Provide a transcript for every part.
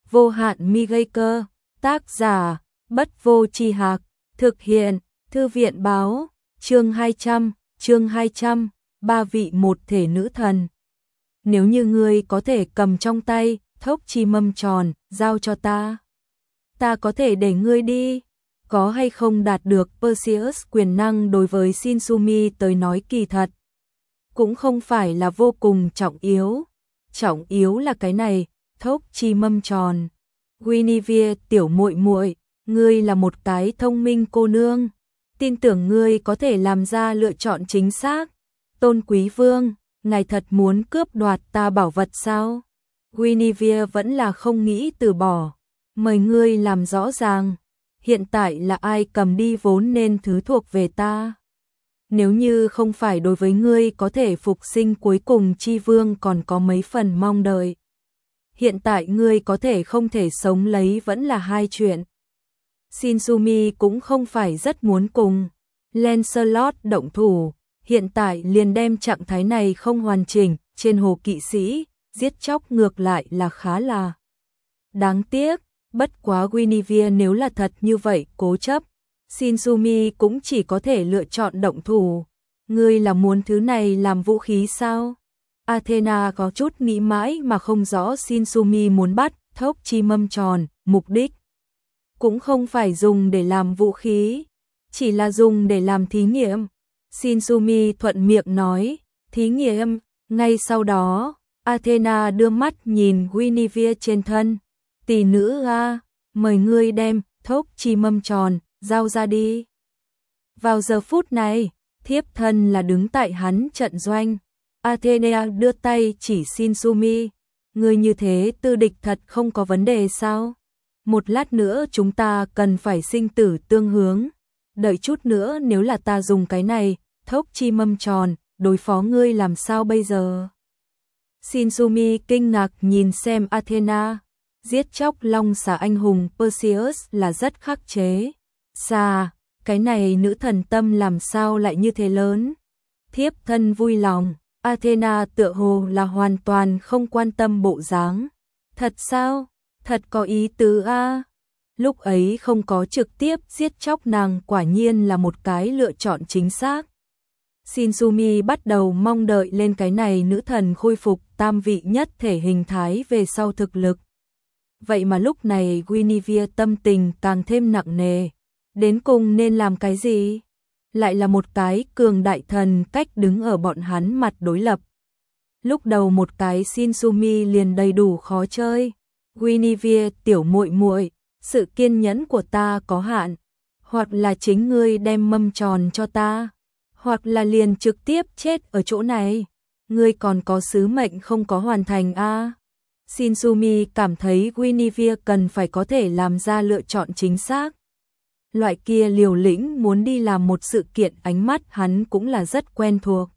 vô hạn mi gây cơ, tác giả, Bất Vô Tri Hạc, thực hiện, Thư viện báo, chương 200, ba vị một thể nữ thần. Nếu như ngươi có thể cầm trong tay, thốc chi mâm tròn, giao cho ta. Ta có thể để ngươi đi. Có hay không đạt được Perseus quyền năng đối với Shinsumi tới nói kỳ thật. Cũng không phải là vô cùng trọng yếu. Trọng yếu là cái này, thốc chi mâm tròn. Guinevere tiểu muội muội, ngươi là một cái thông minh cô nương. Tin tưởng ngươi có thể làm ra lựa chọn chính xác. Tôn quý vương, ngài thật muốn cướp đoạt ta bảo vật sao? Guinevere vẫn là không nghĩ từ bỏ. Mời ngươi làm rõ ràng. Hiện tại là ai cầm đi vốn nên thứ thuộc về ta? Nếu như không phải đối với ngươi có thể phục sinh cuối cùng chi vương còn có mấy phần mong đợi. Hiện tại ngươi có thể không thể sống lấy vẫn là hai chuyện. Shinsumi cũng không phải rất muốn cùng Lancelot động thủ, hiện tại liền đem trạng thái này không hoàn chỉnh, trên hồ kỵ sĩ, giết chóc ngược lại là khá là đáng tiếc, bất quá Guinevere nếu là thật như vậy cố chấp, Shinsumi cũng chỉ có thể lựa chọn động thủ. Ngươi là muốn thứ này làm vũ khí sao? Athena có chút nghĩ mãi mà không rõ Shinsumi muốn bắt thốc chi mâm tròn, mục đích cũng không phải dùng để làm vũ khí, chỉ là dùng để làm thí nghiệm. Shinsumi thuận miệng nói, thí nghiệm. Ngay sau đó, Athena đưa mắt nhìn Guinevere trên thân. Tỷ nữ a, mời ngươi đem thốc chi mâm tròn, giao ra đi. Vào giờ phút này, thiếp thân là đứng tại hắn trận doanh. Athena đưa tay chỉ Shinsumi. Ngươi như thế tư địch thật không có vấn đề sao? Một lát nữa chúng ta cần phải sinh tử tương hướng. Đợi chút nữa nếu là ta dùng cái này, thốc chi mâm tròn, đối phó ngươi làm sao bây giờ? Shinsumi kinh ngạc nhìn xem Athena. Giết chóc long xà anh hùng Perseus là rất khắc chế. Xà, cái này nữ thần tâm làm sao lại như thế lớn? Thiếp thân vui lòng. Athena tựa hồ là hoàn toàn không quan tâm bộ dáng. Thật sao? Thật có ý tứ a. Lúc ấy không có trực tiếp giết chóc nàng quả nhiên là một cái lựa chọn chính xác. Shinsumi bắt đầu mong đợi lên cái này nữ thần khôi phục tam vị nhất thể hình thái về sau thực lực. Vậy mà lúc này Guinevere tâm tình càng thêm nặng nề. Đến cùng nên làm cái gì? Lại là một cái cường đại thần cách đứng ở bọn hắn mặt đối lập. Lúc đầu một cái Shinsumi liền đầy đủ khó chơi. Guinevere tiểu muội muội, sự kiên nhẫn của ta có hạn. Hoặc là chính ngươi đem mâm tròn cho ta. Hoặc là liền trực tiếp chết ở chỗ này. Ngươi còn có sứ mệnh không có hoàn thành a. Shinsumi cảm thấy Guinevere cần phải có thể làm ra lựa chọn chính xác. Loại kia liều lĩnh muốn đi làm một sự kiện ánh mắt hắn cũng là rất quen thuộc.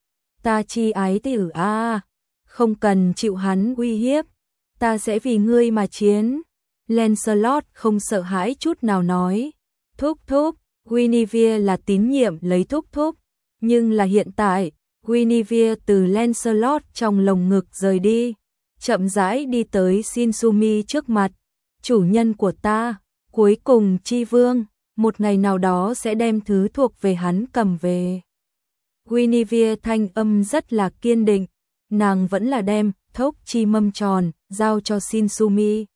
Ta chi ái tử a, không cần chịu hắn uy hiếp, ta sẽ vì ngươi mà chiến. Lancelot không sợ hãi chút nào nói. Thúc thúc, Guinevere là tín nhiệm lấy thúc thúc, nhưng là hiện tại, Guinevere từ Lancelot trong lồng ngực rời đi, chậm rãi đi tới Shinsumi trước mặt. Chủ nhân của ta, cuối cùng chi vương, một ngày nào đó sẽ đem thứ thuộc về hắn cầm về. Guinevere thanh âm rất là kiên định, nàng vẫn là đem thốc chi mâm tròn, giao cho Shinsumi.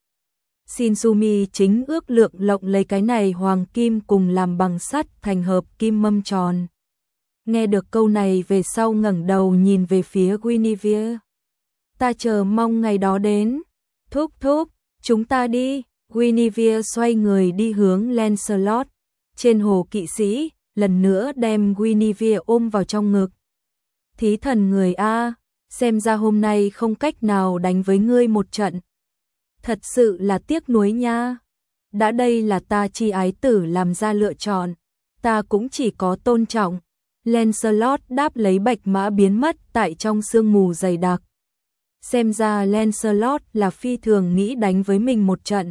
Shinsumi chính ước lượng lộng lấy cái này hoàng kim cùng làm bằng sắt thành hợp kim mâm tròn. Nghe được câu này về sau ngẩng đầu nhìn về phía Guinevere. Ta chờ mong ngày đó đến. Thúc thúc, chúng ta đi. Guinevere xoay người đi hướng Lancelot. Trên hồ kỵ sĩ, lần nữa đem Guinevere ôm vào trong ngực. Thí thần người a, xem ra hôm nay không cách nào đánh với ngươi một trận. Thật sự là tiếc nuối nha. Đã đây là ta chi ái tử làm ra lựa chọn, ta cũng chỉ có tôn trọng. Lancelot đáp lấy bạch mã biến mất tại trong sương mù dày đặc. Xem ra Lancelot là phi thường nghĩ đánh với mình một trận.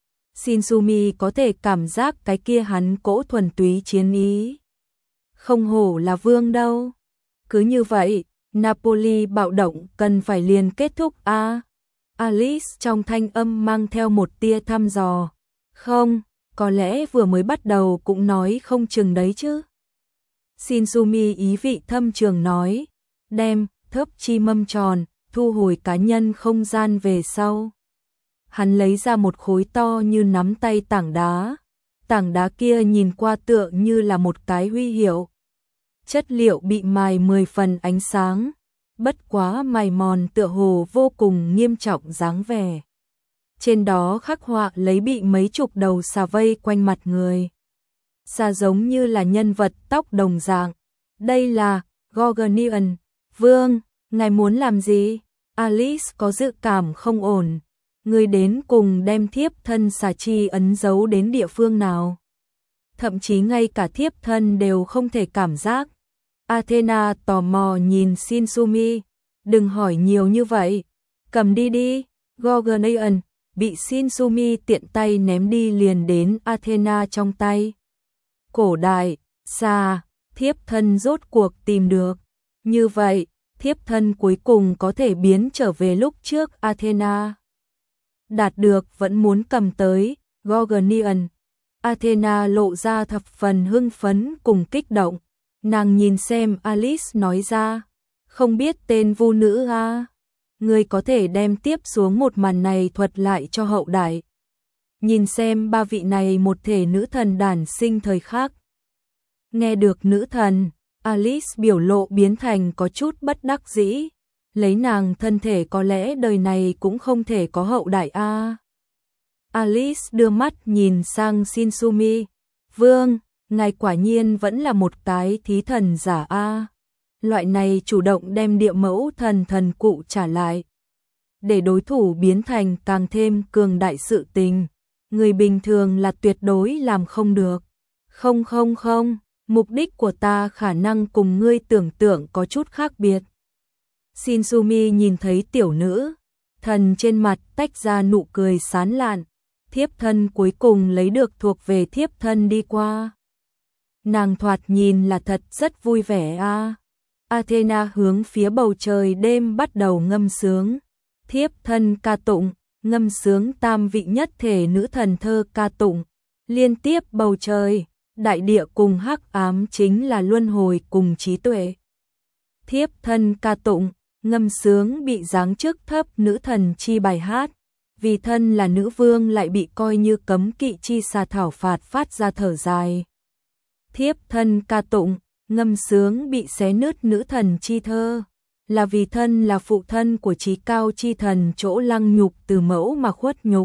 Shinsumi có thể cảm giác cái kia hắn cỗ thuần túy chiến ý. Không hổ là vương đâu. Cứ như vậy, Napoli bạo động cần phải liền kết thúc a. Alice trong thanh âm mang theo một tia thăm dò. Không, có lẽ vừa mới bắt đầu cũng nói không chừng đấy chứ. Shinsumi ý vị thâm trường nói, đem thớp chi mâm tròn, thu hồi cá nhân không gian về sau. Hắn lấy ra một khối to như nắm tay tảng đá kia nhìn qua tựa như là một cái huy hiệu. Chất liệu bị mài 10 phần ánh sáng, bất quá mài mòn tựa hồ vô cùng nghiêm trọng dáng vẻ. Trên đó khắc họa lấy bị mấy chục đầu xà vây quanh mặt người. Xà giống như là nhân vật tóc đồng dạng. Đây là Gorgonian. Vương, ngài muốn làm gì? Alice có dự cảm không ổn. Người đến cùng đem thiếp thân xà chi ấn dấu đến địa phương nào? Thậm chí ngay cả thiếp thân đều không thể cảm giác. Athena tò mò nhìn Shinsumi. Đừng hỏi nhiều như vậy. Cầm đi đi. Gorgonian bị Shinsumi tiện tay ném đi liền đến Athena trong tay. Cổ đại, xà, thiếp thân rốt cuộc tìm được. Như vậy, thiếp thân cuối cùng có thể biến trở về lúc trước Athena đạt được vẫn muốn cầm tới. Gorgonian. Athena lộ ra thập phần hưng phấn cùng kích động. Nàng nhìn xem Alice nói ra, không biết tên vu nữ a, ngươi có thể đem tiếp xuống một màn này thuật lại cho hậu đại. Nhìn xem ba vị này một thể nữ thần đản sinh thời khắc. Nghe được nữ thần, Alice biểu lộ biến thành có chút bất đắc dĩ. Lấy nàng thân thể có lẽ đời này cũng không thể có hậu đại a. Alice đưa mắt nhìn sang Shinsumi. Vương, ngài quả nhiên vẫn là một cái thí thần giả a. Loại này chủ động đem địa mẫu thần cụ trả lại. Để đối thủ biến thành càng thêm cường đại sự tình. Người bình thường là tuyệt đối làm không được. Không, mục đích của ta khả năng cùng ngươi tưởng tượng có chút khác biệt. Shinsumi nhìn thấy tiểu nữ thần trên mặt tách ra nụ cười sán lạn. Thiếp thân cuối cùng lấy được thuộc về thiếp thân đi qua. Nàng thoạt nhìn là thật rất vui vẻ a. Athena hướng phía bầu trời đêm bắt đầu ngâm sướng. Thiếp thân ca tụng, ngâm sướng tam vị nhất thể nữ thần thơ ca tụng. Liên tiếp bầu trời, đại địa cùng hắc ám chính là luân hồi cùng trí tuệ. Thiếp thân ca tụng, ngâm sướng bị giáng chức thấp nữ thần chi bài hát. Vì thân là nữ vương lại bị coi như cấm kỵ chi xà thảo phạt phát ra thở dài. Thiếp thân ca tụng, ngâm sướng bị xé nứt nữ thần chi thơ. Là vì thân là phụ thân của trí cao chi thần chỗ lăng nhục từ mẫu mà khuất nhục.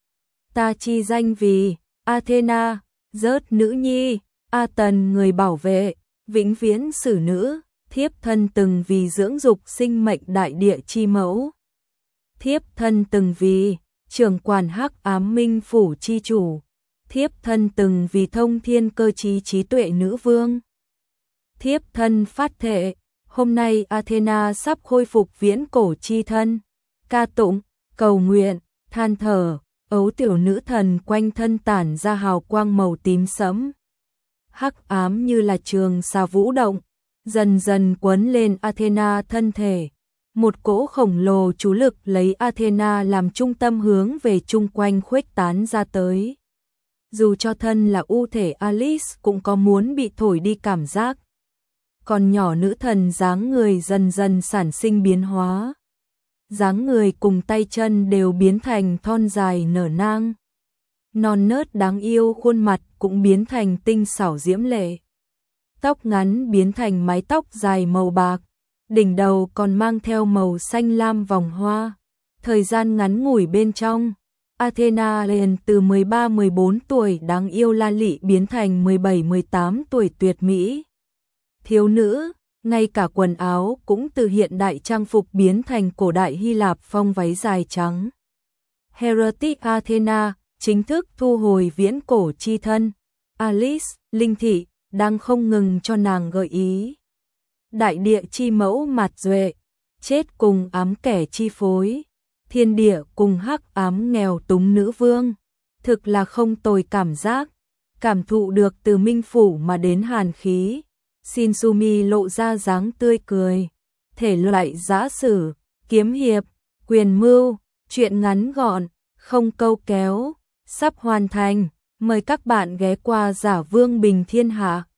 Ta chi danh vì Athena, rớt nữ nhi, A Tần người bảo vệ, vĩnh viễn xử nữ. Thiếp thân từng vì dưỡng dục sinh mệnh đại địa chi mẫu. Thiếp thân từng vì trưởng quản hắc ám minh phủ chi chủ. Thiếp thân từng vì thông thiên cơ trí tuệ nữ vương. Thiếp thân phát thệ, hôm nay Athena sắp khôi phục viễn cổ chi thân. Ca tụng, cầu nguyện, than thở, ấu tiểu nữ thần quanh thân tản ra hào quang màu tím sẫm. Hắc ám như là trường xà vũ động, dần dần quấn lên Athena thân thể. Một cỗ khổng lồ chú lực lấy Athena làm trung tâm hướng về chung quanh khuếch tán ra tới. Dù cho thân là u thể Alice cũng có muốn bị thổi đi cảm giác. Còn nhỏ nữ thần dáng người dần dần sản sinh biến hóa. Dáng người cùng tay chân đều biến thành thon dài nở nang. Non nớt đáng yêu khuôn mặt cũng biến thành tinh xảo diễm lệ. Tóc ngắn biến thành mái tóc dài màu bạc. Đỉnh đầu còn mang theo màu xanh lam vòng hoa. Thời gian ngắn ngủi bên trong, Athena liền từ 13-14 tuổi đáng yêu la lị biến thành 17-18 tuổi tuyệt mỹ. Thiếu nữ, ngay cả quần áo cũng từ hiện đại trang phục biến thành cổ đại Hy Lạp phong váy dài trắng. Heretic Athena chính thức thu hồi viễn cổ chi thân. Alice, linh thị, đang không ngừng cho nàng gợi ý. Đại địa chi mẫu mạt duệ, chết cùng ám kẻ chi phối. Thiên địa cùng hắc ám nghèo túng nữ vương. Thực là không tồi cảm giác. Cảm thụ được từ minh phủ mà đến hàn khí. Shinsumi lộ ra dáng tươi cười. Thể loại giã sử, kiếm hiệp, quyền mưu, Chuyện ngắn gọn, không câu kéo, sắp hoàn thành. Mời các bạn ghé qua Giả Vương Bình Thiên Hạ.